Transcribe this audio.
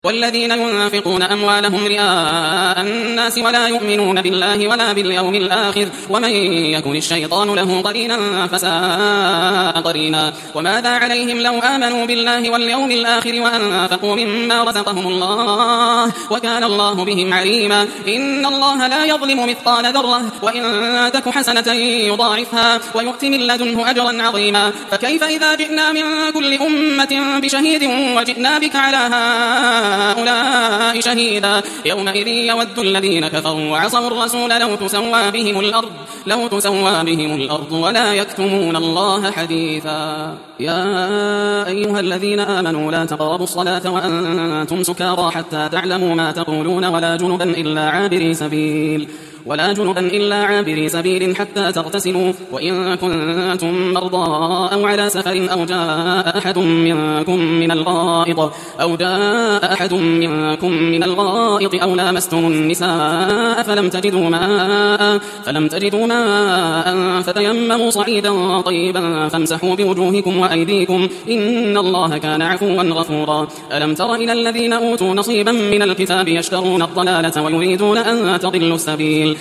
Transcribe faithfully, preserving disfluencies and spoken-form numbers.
والذين ينفقون أموالهم رئاء الناس ولا يؤمنون بالله ولا باليوم الآخر ومن يكن الشيطان له قرينا فساء قرينا. وماذا عليهم لو آمنوا بالله واليوم الآخر وأنفقوا مما رزقهم الله وكان الله بهم عليما. إن الله لا يظلم مثقال ذرة وإن تك حسنة يضاعفها ويؤت من لدنه أجرا عظيما. فكيف إذا جئنا من كل أمة بشهيد وجئنا بك على هؤلاء شهيدا. يومئذ يود الذين كفروا وعصوا الرسول لو تسوى بهم الأرض لو تسوى بهم الأرض ولا يكتمون الله حديثا. يا أيها الذين آمنوا لا تقربوا الصلاة وأنتم سكارى حتى تعلموا ما تقولون ولا جنبا إلا عابري سبيل ولا جنبا إلا عابري سبيل حتى تغتسلوا وإن كنتم مرضى أو على سفر أو جاء أحد منكم من الغائط أو جاء أحد منكم من الغائط أو لامستم النساء فلم تجدوا ماء فلم تجدوا ماء فتيمموا صعيدا طيبا فامسحوا بوجوهكم وأيديكم إن الله كان عفوا غفورا. ألم تر إلى الذين أوتوا نصيبا من الكتاب يشترون الضلالة ويريدون أن تضلوا السبيل